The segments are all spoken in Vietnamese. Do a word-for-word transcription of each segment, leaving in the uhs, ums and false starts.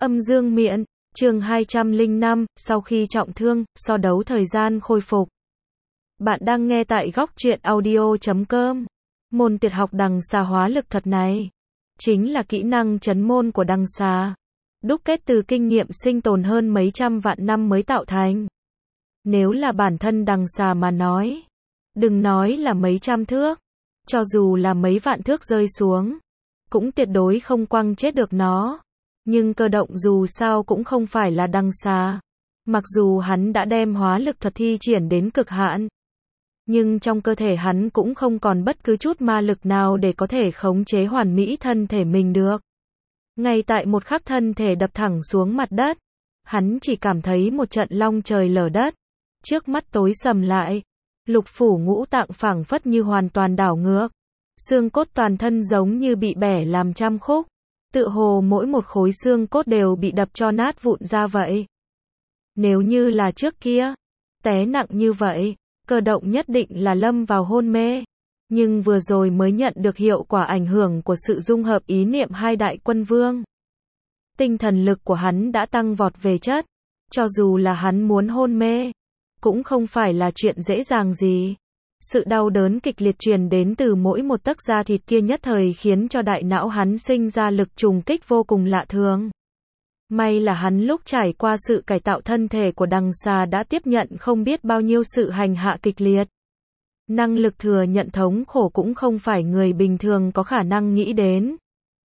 Âm dương miện, chương hai trăm lẻ năm, sau khi trọng thương, so đấu thời gian khôi phục. Bạn đang nghe tại góc truyện audio chấm com. Môn tuyệt học đằng xà hóa lực thuật này, chính là kỹ năng trấn môn của đằng xà. Đúc kết từ kinh nghiệm sinh tồn hơn mấy trăm vạn năm mới tạo thành. Nếu là bản thân đằng xà mà nói, đừng nói là mấy trăm thước, cho dù là mấy vạn thước rơi xuống, cũng tuyệt đối không quăng chết được nó. Nhưng Cơ Động dù sao cũng không phải là đằng xà. Mặc dù hắn đã đem hóa lực thuật thi triển đến cực hạn, nhưng trong cơ thể hắn cũng không còn bất cứ chút ma lực nào để có thể khống chế hoàn mỹ thân thể mình được. Ngay tại một khắc thân thể đập thẳng xuống mặt đất, hắn chỉ cảm thấy một trận long trời lở đất. Trước mắt tối sầm lại, lục phủ ngũ tạng phảng phất như hoàn toàn đảo ngược. Xương cốt toàn thân giống như bị bẻ làm trăm khúc. Tựa hồ mỗi một khối xương cốt đều bị đập cho nát vụn ra vậy. Nếu như là trước kia, té nặng như vậy, Cơ Động nhất định là lâm vào hôn mê. Nhưng vừa rồi mới nhận được hiệu quả ảnh hưởng của sự dung hợp ý niệm hai đại quân vương. Tinh thần lực của hắn đã tăng vọt về chất. Cho dù là hắn muốn hôn mê, cũng không phải là chuyện dễ dàng gì. Sự đau đớn kịch liệt truyền đến từ mỗi một tấc da thịt kia nhất thời khiến cho đại não hắn sinh ra lực trùng kích vô cùng lạ thường. May là hắn lúc trải qua sự cải tạo thân thể của đằng xà đã tiếp nhận không biết bao nhiêu sự hành hạ kịch liệt. Năng lực thừa nhận thống khổ cũng không phải người bình thường có khả năng nghĩ đến.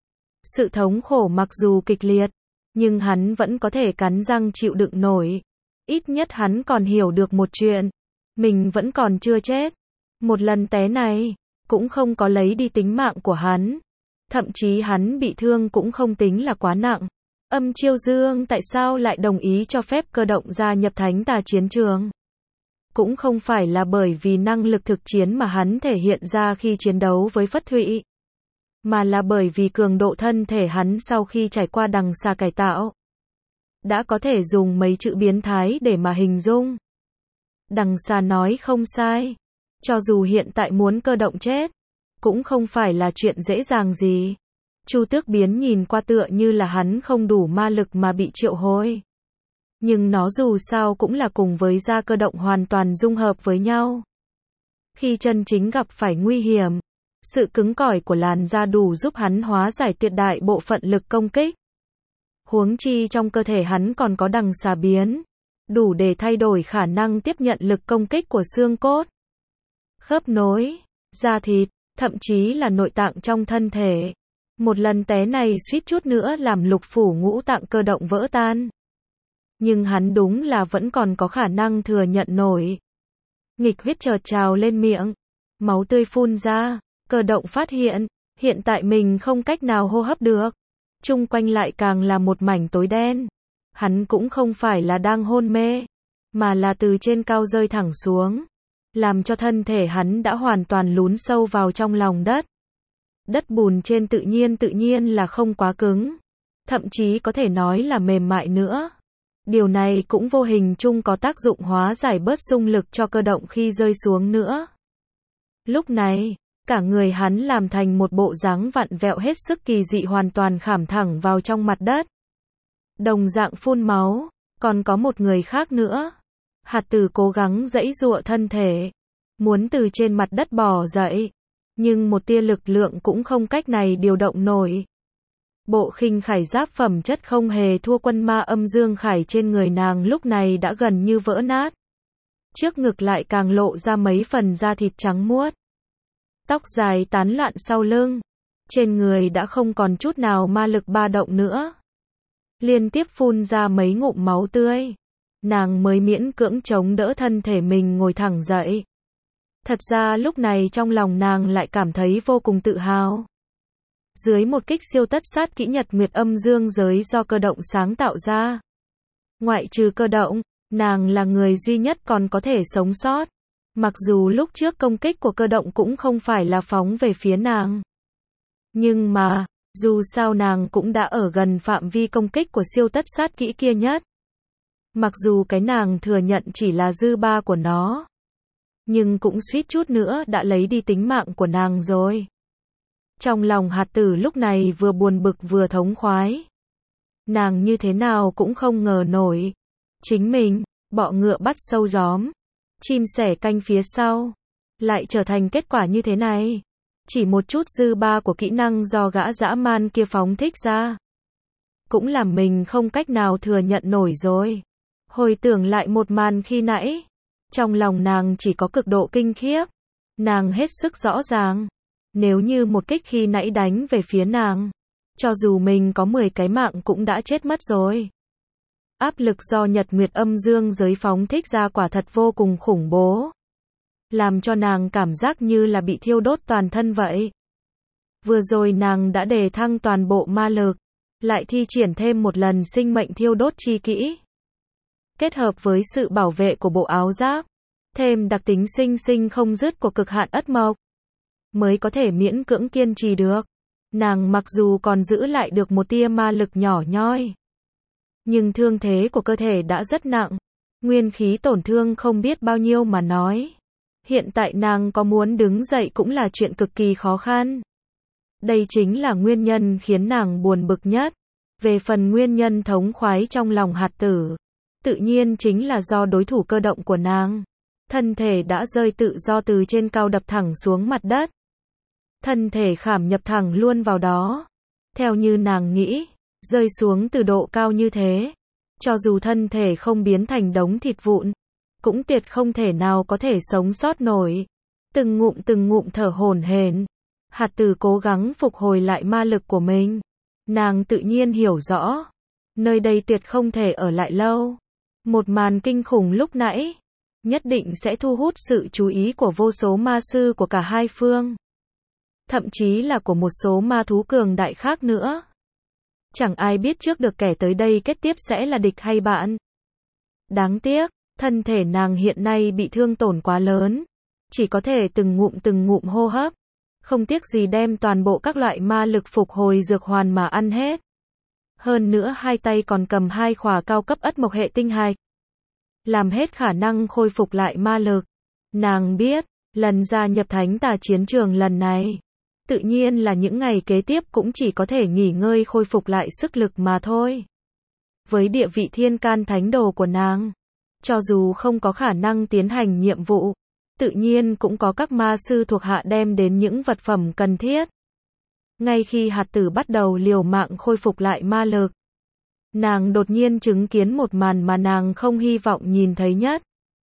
Sự thống khổ mặc dù kịch liệt, nhưng hắn vẫn có thể cắn răng chịu đựng nổi. Ít nhất hắn còn hiểu được một chuyện, mình vẫn còn chưa chết. Một lần té này, cũng không có lấy đi tính mạng của hắn. Thậm chí hắn bị thương cũng không tính là quá nặng. Âm Chiêu Dương tại sao lại đồng ý cho phép Cơ Động gia nhập Thánh Tà chiến trường? Cũng không phải là bởi vì năng lực thực chiến mà hắn thể hiện ra khi chiến đấu với Phất Thụy, mà là bởi vì cường độ thân thể hắn sau khi trải qua đằng xà cải tạo. Đã có thể dùng mấy chữ biến thái để mà hình dung. Đằng xà nói không sai. Cho dù hiện tại muốn Cơ Động chết, cũng không phải là chuyện dễ dàng gì. Chu Tước biến nhìn qua tựa như là hắn không đủ ma lực mà bị triệu hồi. Nhưng nó dù sao cũng là cùng với da Cơ Động hoàn toàn dung hợp với nhau. Khi chân chính gặp phải nguy hiểm, sự cứng cỏi của làn da đủ giúp hắn hóa giải tuyệt đại bộ phận lực công kích. Huống chi trong cơ thể hắn còn có đằng xà biến, đủ để thay đổi khả năng tiếp nhận lực công kích của xương cốt, khớp nối, da thịt, thậm chí là nội tạng trong thân thể. Một lần té này suýt chút nữa làm lục phủ ngũ tạng Cơ Động vỡ tan. Nhưng hắn đúng là vẫn còn có khả năng thừa nhận nổi. Nghịch huyết chợt trào lên miệng, máu tươi phun ra. Cơ Động phát hiện, hiện tại mình không cách nào hô hấp được. Chung quanh lại càng là một mảnh tối đen. Hắn cũng không phải là đang hôn mê, mà là từ trên cao rơi thẳng xuống, làm cho thân thể hắn đã hoàn toàn lún sâu vào trong lòng đất. Đất bùn trên tự nhiên tự nhiên là không quá cứng, thậm chí có thể nói là mềm mại nữa. Điều này cũng vô hình chung có tác dụng hóa giải bớt xung lực cho Cơ Động khi rơi xuống nữa. Lúc này, cả người hắn làm thành một bộ dáng vặn vẹo hết sức kỳ dị hoàn toàn khảm thẳng vào trong mặt đất. Đồng dạng phun máu, còn có một người khác nữa. Hạt Tử cố gắng giãy giụa thân thể, muốn từ trên mặt đất bò dậy, nhưng một tia lực lượng cũng không cách này điều động nổi. Bộ khinh khải giáp phẩm chất không hề thua quân ma âm dương khải trên người nàng lúc này đã gần như vỡ nát. Trước ngực lại càng lộ ra mấy phần da thịt trắng muốt. Tóc dài tán loạn sau lưng. Trên người đã không còn chút nào ma lực ba động nữa. Liên tiếp phun ra mấy ngụm máu tươi. Nàng mới miễn cưỡng chống đỡ thân thể mình ngồi thẳng dậy. Thật ra lúc này trong lòng nàng lại cảm thấy vô cùng tự hào. Dưới một kích siêu tất sát kỹ nhật nguyệt âm dương giới do Cơ Động sáng tạo ra, ngoại trừ Cơ Động, nàng là người duy nhất còn có thể sống sót. Mặc dù lúc trước công kích của Cơ Động cũng không phải là phóng về phía nàng, nhưng mà, dù sao nàng cũng đã ở gần phạm vi công kích của siêu tất sát kỹ kia nhất. Mặc dù cái nàng thừa nhận chỉ là dư ba của nó, nhưng cũng suýt chút nữa đã lấy đi tính mạng của nàng rồi. Trong lòng Hạt Tử lúc này vừa buồn bực vừa thống khoái. Nàng như thế nào cũng không ngờ nổi. Chính mình, bọ ngựa bắt sâu gióm, chim sẻ canh phía sau, lại trở thành kết quả như thế này. Chỉ một chút dư ba của kỹ năng do gã dã man kia phóng thích ra, cũng làm mình không cách nào thừa nhận nổi rồi. Hồi tưởng lại một màn khi nãy, trong lòng nàng chỉ có cực độ kinh khiếp. Nàng hết sức rõ ràng, nếu như một kích khi nãy đánh về phía nàng, cho dù mình có mười cái mạng cũng đã chết mất rồi. Áp lực do Nhật Nguyệt âm dương giới phóng thích ra quả thật vô cùng khủng bố, làm cho nàng cảm giác như là bị thiêu đốt toàn thân vậy. Vừa rồi nàng đã đề thăng toàn bộ ma lực, lại thi triển thêm một lần sinh mệnh thiêu đốt chi kỹ. Kết hợp với sự bảo vệ của bộ áo giáp, thêm đặc tính sinh sinh không dứt của cực hạn ất mộc, mới có thể miễn cưỡng kiên trì được. Nàng mặc dù còn giữ lại được một tia ma lực nhỏ nhoi, nhưng thương thế của cơ thể đã rất nặng, nguyên khí tổn thương không biết bao nhiêu mà nói. Hiện tại nàng có muốn đứng dậy cũng là chuyện cực kỳ khó khăn. Đây chính là nguyên nhân khiến nàng buồn bực nhất. Về phần nguyên nhân thống khoái trong lòng hạt tử, tự nhiên chính là do đối thủ cơ động của nàng. Thân thể đã rơi tự do từ trên cao đập thẳng xuống mặt đất. Thân thể khảm nhập thẳng luôn vào đó. Theo như nàng nghĩ, rơi xuống từ độ cao như thế, cho dù thân thể không biến thành đống thịt vụn, cũng tuyệt không thể nào có thể sống sót nổi. Từng ngụm từng ngụm thở hổn hển, hạt tử cố gắng phục hồi lại ma lực của mình. Nàng tự nhiên hiểu rõ, nơi đây tuyệt không thể ở lại lâu. Một màn kinh khủng lúc nãy, nhất định sẽ thu hút sự chú ý của vô số ma sư của cả hai phương. Thậm chí là của một số ma thú cường đại khác nữa. Chẳng ai biết trước được kẻ tới đây kết tiếp sẽ là địch hay bạn. Đáng tiếc, thân thể nàng hiện nay bị thương tổn quá lớn, chỉ có thể từng ngụm từng ngụm hô hấp, không tiếc gì đem toàn bộ các loại ma lực phục hồi dược hoàn mà ăn hết. Hơn nữa hai tay còn cầm hai khỏa cao cấp ất mộc hệ tinh hạch, làm hết khả năng khôi phục lại ma lực. Nàng biết, lần gia nhập thánh tà chiến trường lần này, tự nhiên là những ngày kế tiếp cũng chỉ có thể nghỉ ngơi khôi phục lại sức lực mà thôi. Với địa vị thiên can thánh đồ của nàng, cho dù không có khả năng tiến hành nhiệm vụ, tự nhiên cũng có các ma sư thuộc hạ đem đến những vật phẩm cần thiết. Ngay khi hạt tử bắt đầu liều mạng khôi phục lại ma lực, nàng đột nhiên chứng kiến một màn mà nàng không hy vọng nhìn thấy nhất.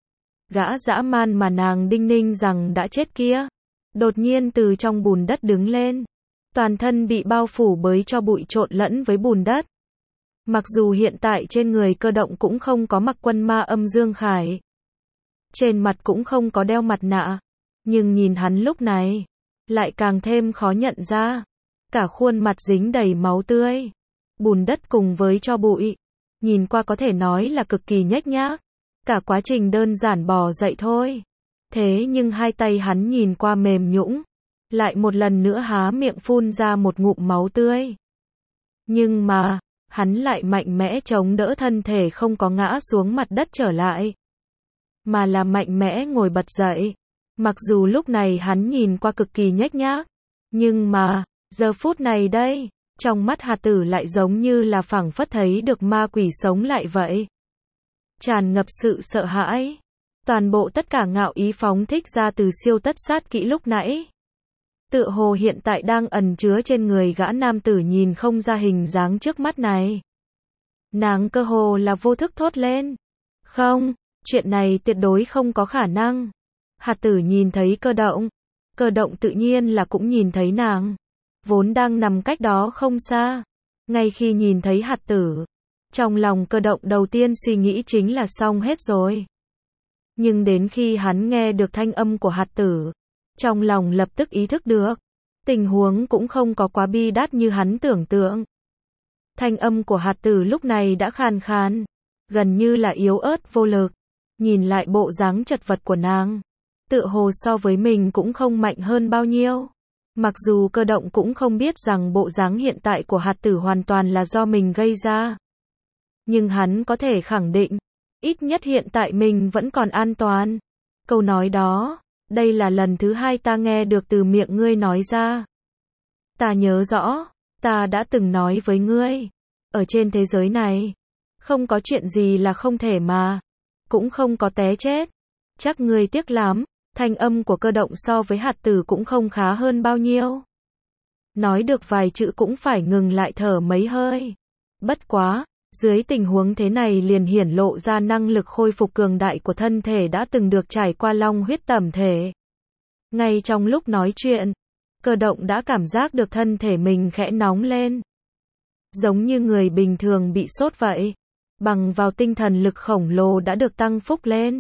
Gã dã man mà nàng đinh ninh rằng đã chết kia, đột nhiên từ trong bùn đất đứng lên, toàn thân bị bao phủ bởi tro bụi trộn lẫn với bùn đất. Mặc dù hiện tại trên người cơ động cũng không có mặc quân ma âm dương khải, trên mặt cũng không có đeo mặt nạ, nhưng nhìn hắn lúc này, lại càng thêm khó nhận ra. Cả khuôn mặt dính đầy máu tươi, bùn đất cùng với tro bụi, nhìn qua có thể nói là cực kỳ nhếch nhác. Cả quá trình đơn giản bò dậy thôi. Thế nhưng hai tay hắn nhìn qua mềm nhũn, lại một lần nữa há miệng phun ra một ngụm máu tươi. Nhưng mà, hắn lại mạnh mẽ chống đỡ thân thể không có ngã xuống mặt đất trở lại, mà là mạnh mẽ ngồi bật dậy. Mặc dù lúc này hắn nhìn qua cực kỳ nhếch nhác, nhưng mà, giờ phút này đây, trong mắt hạt tử lại giống như là phảng phất thấy được ma quỷ sống lại vậy. Tràn ngập sự sợ hãi. Toàn bộ tất cả ngạo ý phóng thích ra từ siêu tất sát kỹ lúc nãy, tựa hồ hiện tại đang ẩn chứa trên người gã nam tử nhìn không ra hình dáng trước mắt này. Nàng cơ hồ là vô thức thốt lên. Không, chuyện này tuyệt đối không có khả năng. Hạt tử nhìn thấy cơ động. Cơ động tự nhiên là cũng nhìn thấy nàng, vốn đang nằm cách đó không xa. Ngay khi nhìn thấy hạt tử, trong lòng cơ động đầu tiên suy nghĩ chính là xong hết rồi. Nhưng đến khi hắn nghe được thanh âm của hạt tử, trong lòng lập tức ý thức được, tình huống cũng không có quá bi đát như hắn tưởng tượng. Thanh âm của hạt tử lúc này đã khàn khàn, gần như là yếu ớt vô lực. Nhìn lại bộ dáng chật vật của nàng, tựa hồ so với mình cũng không mạnh hơn bao nhiêu. Mặc dù cơ động cũng không biết rằng bộ dáng hiện tại của hạt tử hoàn toàn là do mình gây ra, nhưng hắn có thể khẳng định, ít nhất hiện tại mình vẫn còn an toàn. Câu nói đó, đây là lần thứ hai ta nghe được từ miệng ngươi nói ra. Ta nhớ rõ, ta đã từng nói với ngươi, Ở trên thế giới này, không có chuyện gì là không thể mà. Cũng không có té chết. Chắc ngươi tiếc lắm. Thanh âm của Cơ Động so với Hạt Tử cũng không khá hơn bao nhiêu. Nói được vài chữ cũng phải ngừng lại thở mấy hơi. Bất quá, dưới tình huống thế này liền hiển lộ ra năng lực khôi phục cường đại của thân thể đã từng được trải qua long huyết tẩm thể. Ngay trong lúc nói chuyện, Cơ Động đã cảm giác được thân thể mình khẽ nóng lên. Giống như người bình thường bị sốt vậy. Bằng vào tinh thần lực khổng lồ đã được tăng phúc lên.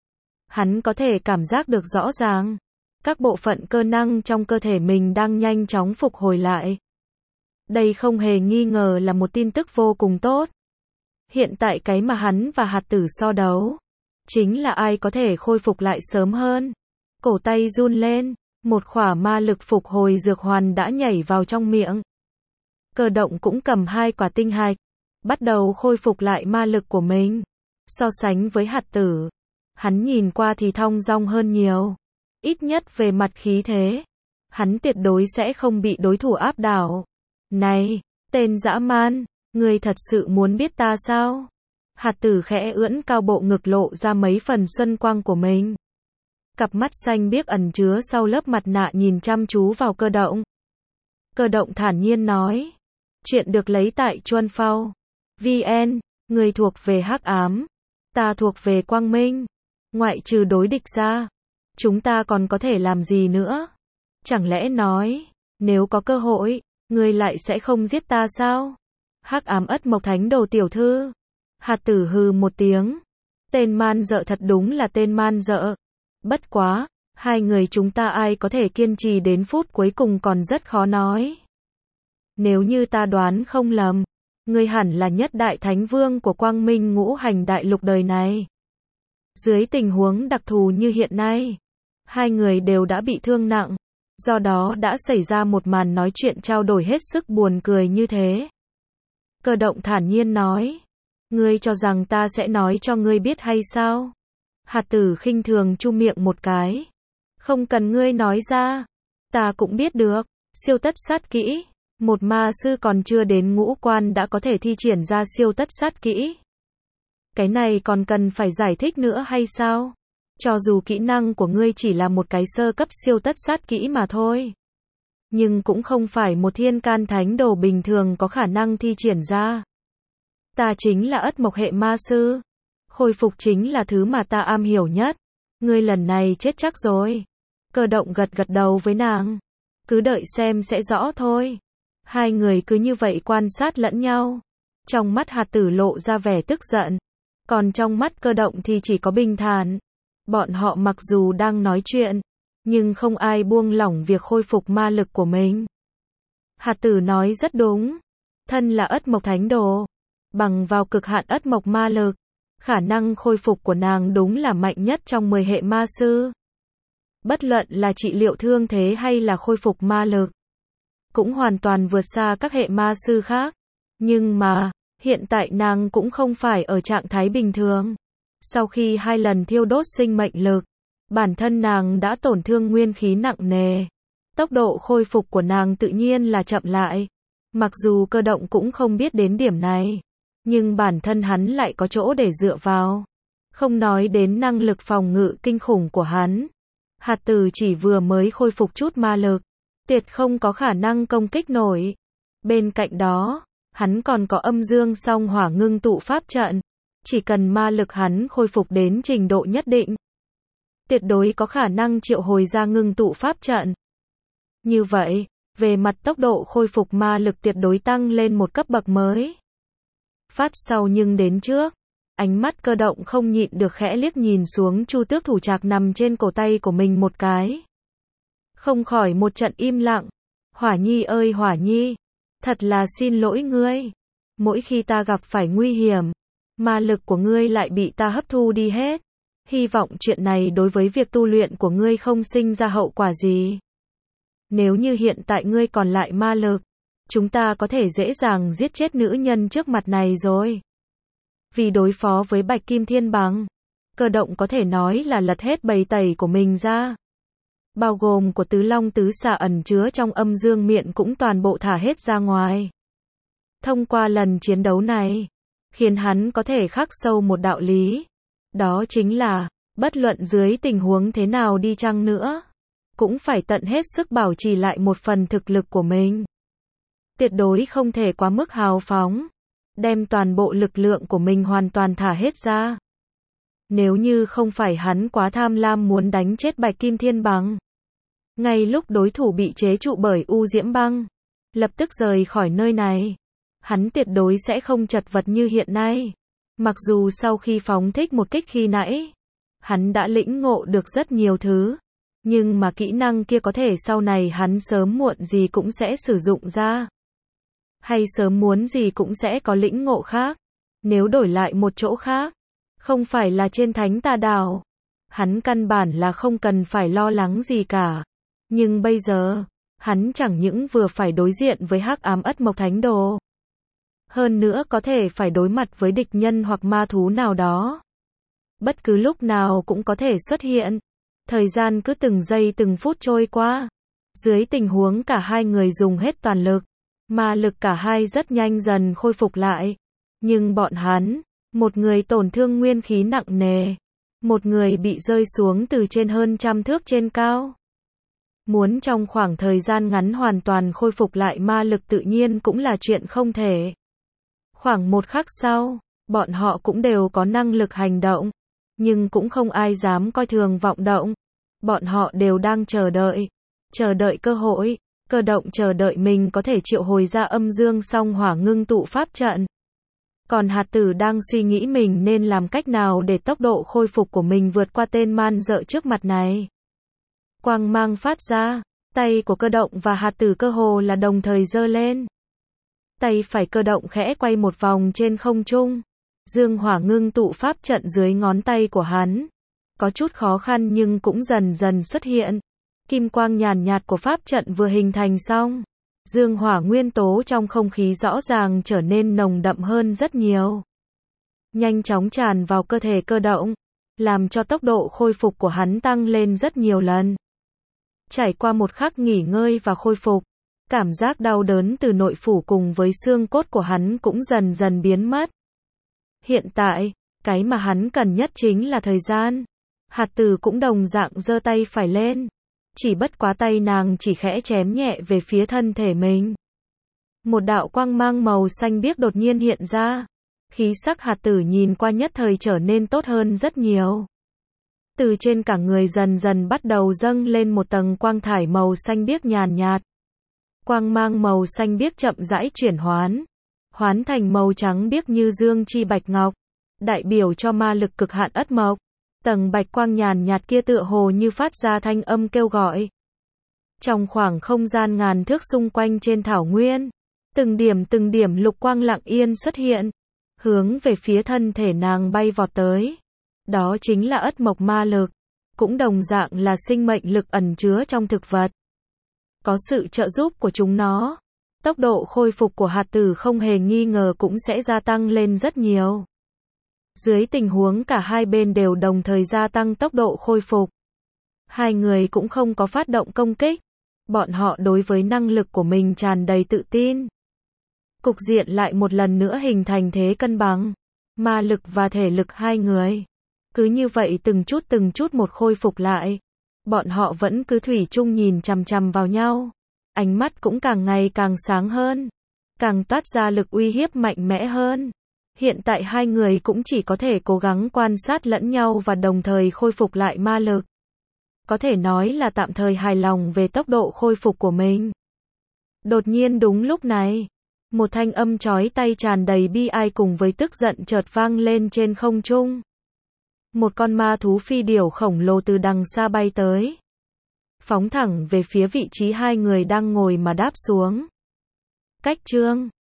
Hắn có thể cảm giác được rõ ràng. Các bộ phận cơ năng trong cơ thể mình đang nhanh chóng phục hồi lại. Đây không hề nghi ngờ là một tin tức vô cùng tốt. Hiện tại cái mà hắn và Hạt Tử so đấu, chính là ai có thể khôi phục lại sớm hơn. Cổ tay run lên, một khỏa ma lực phục hồi dược hoàn đã nhảy vào trong miệng. Cơ Động cũng cầm hai quả tinh hạch, bắt đầu khôi phục lại ma lực của mình. So sánh với Hạt Tử, hắn nhìn qua thì thong dong hơn nhiều. Ít nhất về mặt khí thế, hắn tuyệt đối sẽ không bị đối thủ áp đảo. Này, tên dã man, ngươi thật sự muốn biết ta sao? Hạt Tử khẽ ưỡn cao bộ ngực lộ ra mấy phần xuân quang của mình. Cặp mắt xanh biếc ẩn chứa sau lớp mặt nạ nhìn chăm chú vào Cơ Động. Cơ Động thản nhiên nói. Chuyện được lấy tại Chuan Phao. vê en, người thuộc về hắc ám. Ta thuộc về quang minh. Ngoại trừ đối địch ra, chúng ta còn có thể làm gì nữa? Chẳng lẽ nói, nếu có cơ hội, ngươi lại sẽ không giết ta sao? Hắc ám ất mộc thánh đồ tiểu thư. Hạt Tử hừ một tiếng. Tên man dợ thật đúng là tên man dợ. Bất quá, hai người chúng ta ai có thể kiên trì đến phút cuối cùng còn rất khó nói. Nếu như ta đoán không lầm, ngươi hẳn là nhất đại thánh vương của quang minh ngũ hành đại lục đời này. Dưới tình huống đặc thù như hiện nay, hai người đều đã bị thương nặng, do đó đã xảy ra một màn nói chuyện trao đổi hết sức buồn cười như thế. Cơ Động thản nhiên nói, ngươi cho rằng ta sẽ nói cho ngươi biết hay sao? Hạt Tử khinh thường chu miệng một cái. Không cần ngươi nói ra, ta cũng biết được. Siêu tất sát kỹ, một ma sư còn chưa đến ngũ quan đã có thể thi triển ra siêu tất sát kỹ. Cái này còn cần phải giải thích nữa hay sao? Cho dù kỹ năng của ngươi chỉ là một cái sơ cấp siêu tất sát kỹ mà thôi, nhưng cũng không phải một thiên can thánh đồ bình thường có khả năng thi triển ra. Ta chính là ất mộc hệ ma sư. Khôi phục chính là thứ mà ta am hiểu nhất. Ngươi lần này chết chắc rồi. Cơ Động gật gật đầu với nàng. Cứ đợi xem sẽ rõ thôi. Hai người cứ như vậy quan sát lẫn nhau. Trong mắt Hạt Tử lộ ra vẻ tức giận. Còn trong mắt Cơ Động thì chỉ có bình thản. Bọn họ mặc dù đang nói chuyện, nhưng không ai buông lỏng việc khôi phục ma lực của mình. Hạt Tử nói rất đúng. Thân là ất mộc thánh đồ, bằng vào cực hạn ất mộc ma lực, khả năng khôi phục của nàng đúng là mạnh nhất trong mười hệ ma sư. Bất luận là trị liệu thương thế hay là khôi phục ma lực, cũng hoàn toàn vượt xa các hệ ma sư khác. Nhưng mà, hiện tại nàng cũng không phải ở trạng thái bình thường. Sau khi hai lần thiêu đốt sinh mệnh lực, bản thân nàng đã tổn thương nguyên khí nặng nề. Tốc độ khôi phục của nàng tự nhiên là chậm lại. Mặc dù Cơ Động cũng không biết đến điểm này, nhưng bản thân hắn lại có chỗ để dựa vào. Không nói đến năng lực phòng ngự kinh khủng của hắn. Hạt Tử chỉ vừa mới khôi phục chút ma lực, tuyệt không có khả năng công kích nổi. Bên cạnh đó, hắn còn có âm dương song hỏa ngưng tụ pháp trận. Chỉ cần ma lực hắn khôi phục đến trình độ nhất định, tuyệt đối có khả năng triệu hồi ra ngưng tụ pháp trận. Như vậy, về mặt tốc độ khôi phục ma lực tuyệt đối tăng lên một cấp bậc mới. Phát sau nhưng đến trước, ánh mắt Cơ Động không nhịn được khẽ liếc nhìn xuống Chu Tước thủ trạc nằm trên cổ tay của mình một cái. Không khỏi một trận im lặng. Hỏa Nhi ơi Hỏa Nhi, thật là xin lỗi ngươi. Mỗi khi ta gặp phải nguy hiểm, ma lực của ngươi lại bị ta hấp thu đi hết. Hy vọng chuyện này đối với việc tu luyện của ngươi không sinh ra hậu quả gì. Nếu như hiện tại ngươi còn lại ma lực, chúng ta có thể dễ dàng giết chết nữ nhân trước mặt này rồi. Vì đối phó với Bạch Kim Thiên Bằng, Cơ Động có thể nói là lật hết bầy tẩy của mình ra. Bao gồm của tứ long tứ xà ẩn chứa trong âm dương miệng cũng toàn bộ thả hết ra ngoài. Thông qua lần chiến đấu này, khiến hắn có thể khắc sâu một đạo lý. Đó chính là, bất luận dưới tình huống thế nào đi chăng nữa, cũng phải tận hết sức bảo trì lại một phần thực lực của mình. Tuyệt đối không thể quá mức hào phóng, đem toàn bộ lực lượng của mình hoàn toàn thả hết ra. Nếu như không phải hắn quá tham lam muốn đánh chết Bạch Kim Thiên Băng, ngay lúc đối thủ bị chế trụ bởi U Diễm Băng, lập tức rời khỏi nơi này, hắn tuyệt đối sẽ không chật vật như hiện nay. Mặc dù sau khi phóng thích một kích khi nãy, hắn đã lĩnh ngộ được rất nhiều thứ, nhưng mà kỹ năng kia có thể sau này hắn sớm muộn gì cũng sẽ sử dụng ra. Hay sớm muốn gì cũng sẽ có lĩnh ngộ khác. Nếu đổi lại một chỗ khác, không phải là trên Thánh Tà Đảo, hắn căn bản là không cần phải lo lắng gì cả. Nhưng bây giờ, hắn chẳng những vừa phải đối diện với Hắc Ám Ất Mộc Thánh Đồ, hơn nữa có thể phải đối mặt với địch nhân hoặc ma thú nào đó. Bất cứ lúc nào cũng có thể xuất hiện. Thời gian cứ từng giây từng phút trôi qua. Dưới tình huống cả hai người dùng hết toàn lực, ma lực cả hai rất nhanh dần khôi phục lại. Nhưng bọn hắn, một người tổn thương nguyên khí nặng nề, một người bị rơi xuống từ trên hơn trăm thước trên cao. Muốn trong khoảng thời gian ngắn hoàn toàn khôi phục lại ma lực tự nhiên cũng là chuyện không thể. Khoảng một khắc sau, bọn họ cũng đều có năng lực hành động, nhưng cũng không ai dám coi thường vọng động. Bọn họ đều đang chờ đợi, chờ đợi cơ hội, cơ động chờ đợi mình có thể triệu hồi ra âm dương song hỏa ngưng tụ pháp trận. Còn hạt tử đang suy nghĩ mình nên làm cách nào để tốc độ khôi phục của mình vượt qua tên man dợ trước mặt này. Quang mang phát ra, tay của cơ động và hạt tử cơ hồ là đồng thời giơ lên. Tay phải cơ động khẽ quay một vòng trên không trung. Dương hỏa ngưng tụ pháp trận dưới ngón tay của hắn. Có chút khó khăn nhưng cũng dần dần xuất hiện. Kim quang nhàn nhạt của pháp trận vừa hình thành xong. Dương hỏa nguyên tố trong không khí rõ ràng trở nên nồng đậm hơn rất nhiều. Nhanh chóng tràn vào cơ thể cơ động, làm cho tốc độ khôi phục của hắn tăng lên rất nhiều lần. Trải qua một khắc nghỉ ngơi và khôi phục, cảm giác đau đớn từ nội phủ cùng với xương cốt của hắn cũng dần dần biến mất. Hiện tại, cái mà hắn cần nhất chính là thời gian. Hạt tử cũng đồng dạng giơ tay phải lên. Chỉ bất quá tay nàng chỉ khẽ chém nhẹ về phía thân thể mình. Một đạo quang mang màu xanh biếc đột nhiên hiện ra. Khí sắc hạt tử nhìn qua nhất thời trở nên tốt hơn rất nhiều. Từ trên cả người dần dần bắt đầu dâng lên một tầng quang thải màu xanh biếc nhàn nhạt. Quang mang màu xanh biếc chậm rãi chuyển hoán. Hoán thành màu trắng biếc như dương chi bạch ngọc. Đại biểu cho ma lực cực hạn ất mộc. Tầng bạch quang nhàn nhạt kia tựa hồ như phát ra thanh âm kêu gọi. Trong khoảng không gian ngàn thước xung quanh trên thảo nguyên, từng điểm từng điểm lục quang lặng yên xuất hiện, hướng về phía thân thể nàng bay vọt tới. Đó chính là ất mộc ma lực, cũng đồng dạng là sinh mệnh lực ẩn chứa trong thực vật. Có sự trợ giúp của chúng nó, tốc độ khôi phục của hạt tử không hề nghi ngờ cũng sẽ gia tăng lên rất nhiều. Dưới tình huống cả hai bên đều đồng thời gia tăng tốc độ khôi phục, hai người cũng không có phát động công kích. Bọn họ đối với năng lực của mình tràn đầy tự tin. Cục diện lại một lần nữa hình thành thế cân bằng. Ma lực và thể lực hai người cứ như vậy từng chút từng chút một khôi phục lại. Bọn họ vẫn cứ thủy chung nhìn chằm chằm vào nhau. Ánh mắt cũng càng ngày càng sáng hơn, càng toát ra lực uy hiếp mạnh mẽ hơn. Hiện tại hai người cũng chỉ có thể cố gắng quan sát lẫn nhau và đồng thời khôi phục lại ma lực. Có thể nói là tạm thời hài lòng về tốc độ khôi phục của mình. Đột nhiên đúng lúc này, một thanh âm chói tai tràn đầy bi ai cùng với tức giận chợt vang lên trên không trung. Một con ma thú phi điểu khổng lồ từ đằng xa bay tới, phóng thẳng về phía vị trí hai người đang ngồi mà đáp xuống. Cách chương